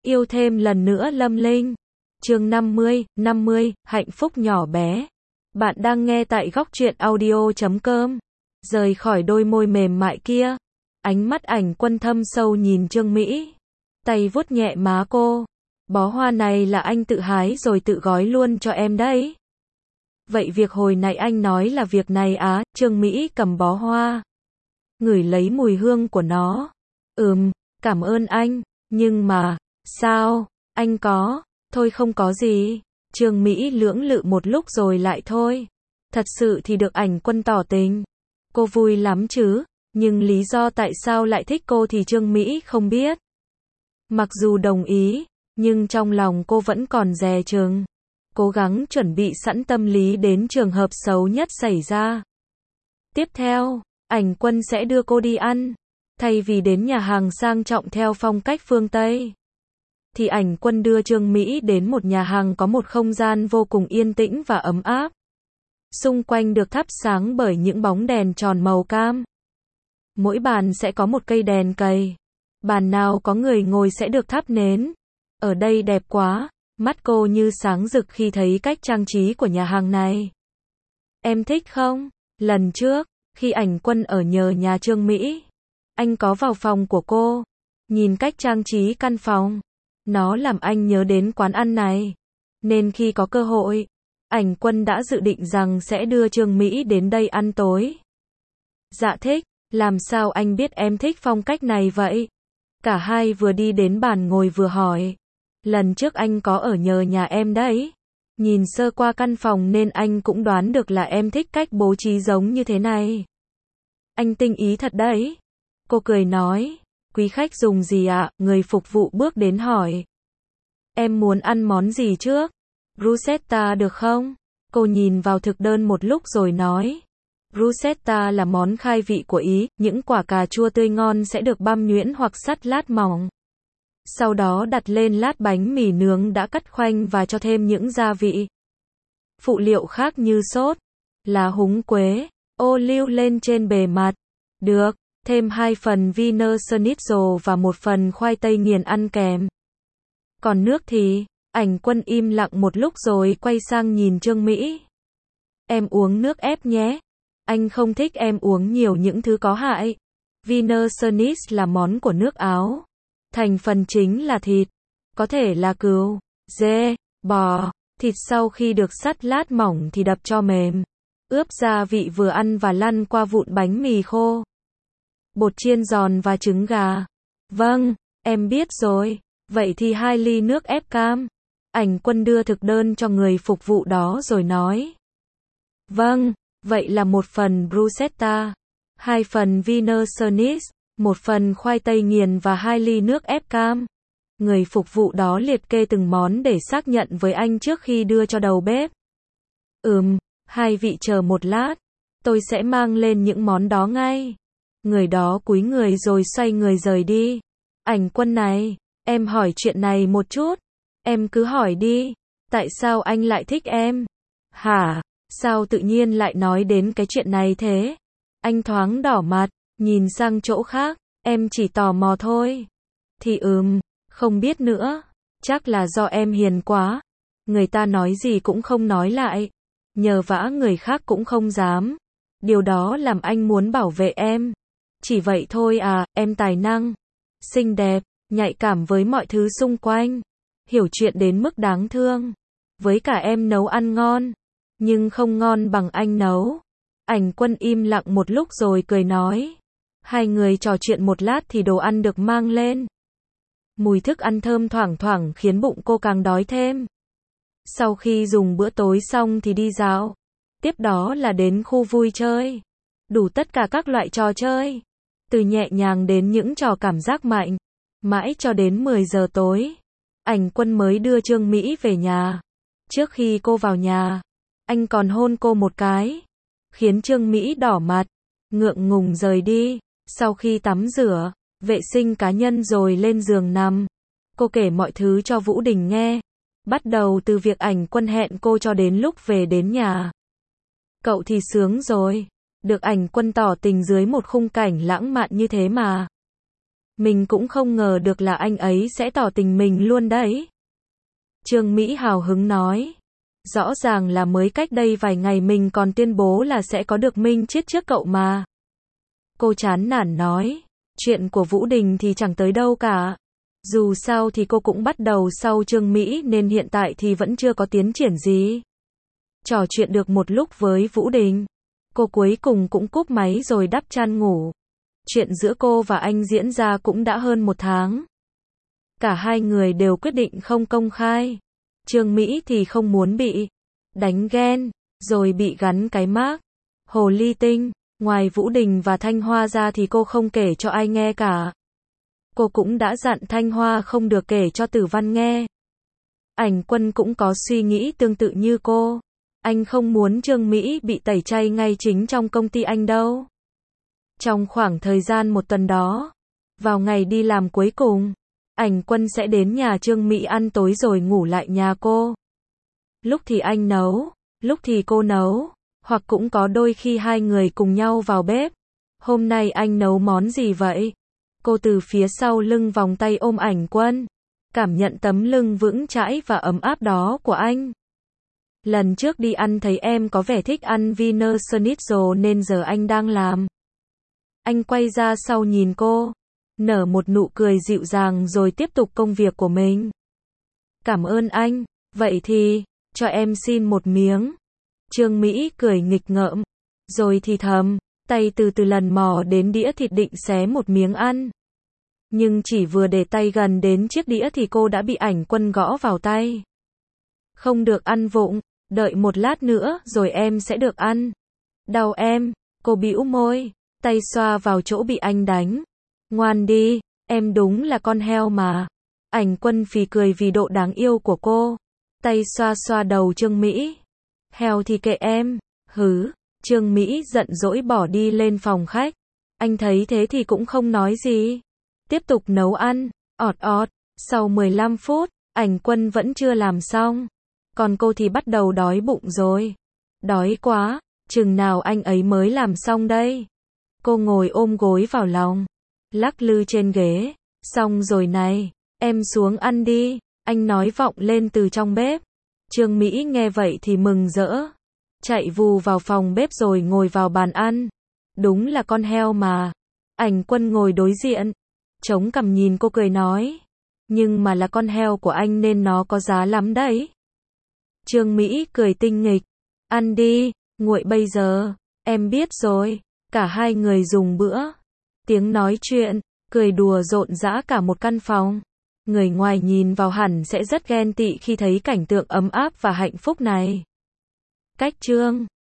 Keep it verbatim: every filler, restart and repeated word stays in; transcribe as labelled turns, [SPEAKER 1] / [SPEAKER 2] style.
[SPEAKER 1] Yêu thêm lần nữa Lâm Linh. Chương năm mươi, năm mươi, hạnh phúc nhỏ bé. Bạn đang nghe tại góc truyện audio chấm com. Rời khỏi đôi môi mềm mại kia, ánh mắt Ảnh Quân thâm sâu nhìn Trương Mỹ, tay vuốt nhẹ má cô. Bó hoa này là anh tự hái rồi tự gói luôn cho em đấy. Vậy việc hồi nãy anh nói là việc này á? Trương Mỹ cầm bó hoa, ngửi lấy mùi hương của nó. Ừm, cảm ơn anh, nhưng mà, sao, anh có, thôi không có gì. Trương Mỹ lưỡng lự một lúc rồi lại thôi. Thật sự thì được Ảnh Quân tỏ tình, cô vui lắm chứ, nhưng lý do tại sao lại thích cô thì Trương Mỹ không biết. Mặc dù đồng ý, nhưng trong lòng cô vẫn còn dè chừng, cố gắng chuẩn bị sẵn tâm lý đến trường hợp xấu nhất xảy ra. Tiếp theo, Ảnh Quân sẽ đưa cô đi ăn, thay vì đến nhà hàng sang trọng theo phong cách phương Tây, thì Ảnh Quân đưa Trương Mỹ đến một nhà hàng có một không gian vô cùng yên tĩnh và ấm áp. Xung quanh được thắp sáng bởi những bóng đèn tròn màu cam. Mỗi bàn sẽ có một cây đèn cầy. Bàn nào có người ngồi sẽ được thắp nến. Ở đây đẹp quá, mắt cô như sáng rực khi thấy cách trang trí của nhà hàng này. Em thích không? Lần trước, khi Ảnh Quân ở nhờ nhà Trương Mỹ, anh có vào phòng của cô, nhìn cách trang trí căn phòng. Nó làm anh nhớ đến quán ăn này. Nên khi có cơ hội, Ảnh Quân đã dự định rằng sẽ đưa Trương Mỹ đến đây ăn tối. Dạ thích, làm sao anh biết em thích phong cách này vậy? Cả hai vừa đi đến bàn ngồi vừa hỏi. Lần trước anh có ở nhờ nhà em đấy. Nhìn sơ qua căn phòng nên anh cũng đoán được là em thích cách bố trí giống như thế này. Anh tinh ý thật đấy. Cô cười nói. Quý khách dùng gì ạ? Người phục vụ bước đến hỏi. Em muốn ăn món gì trước? Bruschetta được không? Cô nhìn vào thực đơn một lúc rồi nói. Bruschetta là món khai vị của Ý, những quả cà chua tươi ngon sẽ được băm nhuyễn hoặc sắt lát mỏng. Sau đó đặt lên lát bánh mì nướng đã cắt khoanh và cho thêm những gia vị. Phụ liệu khác như sốt, lá húng quế, ô liu lên trên bề mặt. Được, thêm hai phần Wiener Schnitzel và một phần khoai tây nghiền ăn kèm. Còn nước thì, Ảnh Quân im lặng một lúc rồi quay sang nhìn Trương Mỹ. Em uống nước ép nhé. Anh không thích em uống nhiều những thứ có hại. Wiener Schnitzel là món của nước Áo. Thành phần chính là thịt, có thể là cừu, dê, bò. Thịt sau khi được sắt lát mỏng thì đập cho mềm. Ướp gia vị vừa ăn và lăn qua vụn bánh mì khô. Bột chiên giòn và trứng gà. Vâng, em biết rồi. Vậy thì hai ly nước ép cam. Ảnh Quân đưa thực đơn cho người phục vụ đó rồi nói. Vâng, vậy là một phần bruschetta, hai phần Wiener Schnitzel, một phần khoai tây nghiền và hai ly nước ép cam. Người phục vụ đó liệt kê từng món để xác nhận với anh trước khi đưa cho đầu bếp. Ừm, hai vị chờ một lát, tôi sẽ mang lên những món đó ngay. Người đó cúi người rồi xoay người rời đi. Ảnh Quân này, em hỏi chuyện này một chút. Em cứ hỏi đi, tại sao anh lại thích em? Hả, sao tự nhiên lại nói đến cái chuyện này thế? Anh thoáng đỏ mặt, nhìn sang chỗ khác, em chỉ tò mò thôi. Thì ừm, không biết nữa, chắc là do em hiền quá. Người ta nói gì cũng không nói lại, nhờ vả người khác cũng không dám. Điều đó làm anh muốn bảo vệ em. Chỉ vậy thôi à, em tài năng, xinh đẹp, nhạy cảm với mọi thứ xung quanh. Hiểu chuyện đến mức đáng thương. Với cả em nấu ăn ngon, nhưng không ngon bằng anh nấu. Ảnh Quân im lặng một lúc rồi cười nói. Hai người trò chuyện một lát thì đồ ăn được mang lên. Mùi thức ăn thơm thoảng thoảng khiến bụng cô càng đói thêm. Sau khi dùng bữa tối xong thì đi dạo. Tiếp đó là đến khu vui chơi. Đủ tất cả các loại trò chơi. Từ nhẹ nhàng đến những trò cảm giác mạnh. Mãi cho đến mười giờ tối. Ảnh Quân mới đưa Trương Mỹ về nhà. Trước khi cô vào nhà, anh còn hôn cô một cái, khiến Trương Mỹ đỏ mặt, ngượng ngùng rời đi. Sau khi tắm rửa, vệ sinh cá nhân rồi lên giường nằm, cô kể mọi thứ cho Vũ Đình nghe. Bắt đầu từ việc Ảnh Quân hẹn cô cho đến lúc về đến nhà. Cậu thì sướng rồi, được Ảnh Quân tỏ tình dưới một khung cảnh lãng mạn như thế mà. Mình cũng không ngờ được là anh ấy sẽ tỏ tình mình luôn đấy. Trương Mỹ hào hứng nói. Rõ ràng là mới cách đây vài ngày mình còn tuyên bố là sẽ có được minh triết trước cậu mà. Cô chán nản nói. Chuyện của Vũ Đình thì chẳng tới đâu cả. Dù sao thì cô cũng bắt đầu sau Trương Mỹ nên hiện tại thì vẫn chưa có tiến triển gì. Trò chuyện được một lúc với Vũ Đình. Cô cuối cùng cũng cúp máy rồi đắp chăn ngủ. Chuyện giữa cô và anh diễn ra cũng đã hơn một tháng. Cả hai người đều quyết định không công khai. Trương Mỹ thì không muốn bị đánh ghen, rồi bị gắn cái mác hồ ly tinh. Ngoài Vũ Đình và Thanh Hoa ra thì cô không kể cho ai nghe cả. Cô cũng đã dặn Thanh Hoa không được kể cho Tử Văn nghe. Ảnh Quân cũng có suy nghĩ tương tự như cô. Anh không muốn Trương Mỹ bị tẩy chay ngay chính trong công ty anh đâu. Trong khoảng thời gian một tuần đó, vào ngày đi làm cuối cùng, Ảnh Quân sẽ đến nhà Trương Mỹ ăn tối rồi ngủ lại nhà cô. Lúc thì anh nấu, lúc thì cô nấu, hoặc cũng có đôi khi hai người cùng nhau vào bếp. Hôm nay anh nấu món gì vậy? Cô từ phía sau lưng vòng tay ôm Ảnh Quân, cảm nhận tấm lưng vững chãi và ấm áp đó của anh. Lần trước đi ăn thấy em có vẻ thích ăn Wiener Schnitzel nên giờ anh đang làm. Anh quay ra sau nhìn cô, nở một nụ cười dịu dàng rồi tiếp tục công việc của mình. Cảm ơn anh, vậy thì, cho em xin một miếng. Trương Mỹ cười nghịch ngợm, rồi thì thầm, tay từ từ lần mò đến đĩa thịt định xé một miếng ăn. Nhưng chỉ vừa để tay gần đến chiếc đĩa thì cô đã bị Ảnh Quân gõ vào tay. Không được ăn vụng, đợi một lát nữa rồi em sẽ được ăn. Đau em, cô bĩu môi, tay xoa vào chỗ bị anh đánh. Ngoan đi, em đúng là con heo mà. Ảnh Quân phì cười vì độ đáng yêu của cô. Tay xoa xoa đầu Trương Mỹ. Heo thì kệ em, hứ. Trương Mỹ giận dỗi bỏ đi lên phòng khách. Anh thấy thế thì cũng không nói gì. Tiếp tục nấu ăn, ọt ọt. Sau mười lăm phút, Ảnh Quân vẫn chưa làm xong. Còn cô thì bắt đầu đói bụng rồi. Đói quá, chừng nào anh ấy mới làm xong đây. Cô ngồi ôm gối vào lòng, lắc lư trên ghế. Xong rồi này, em xuống ăn đi, anh nói vọng lên từ trong bếp. Trương Mỹ nghe vậy thì mừng rỡ. Chạy vù vào phòng bếp rồi ngồi vào bàn ăn. Đúng là con heo mà. Ảnh Quân ngồi đối diện, chống cằm nhìn cô cười nói. Nhưng mà là con heo của anh nên nó có giá lắm đấy. Trương Mỹ cười tinh nghịch. Ăn đi, nguội bây giờ. Em biết rồi. Cả hai người dùng bữa. Tiếng nói chuyện, cười đùa rộn rã cả một căn phòng. Người ngoài nhìn vào hẳn sẽ rất ghen tị khi thấy cảnh tượng ấm áp và hạnh phúc này. Cách chương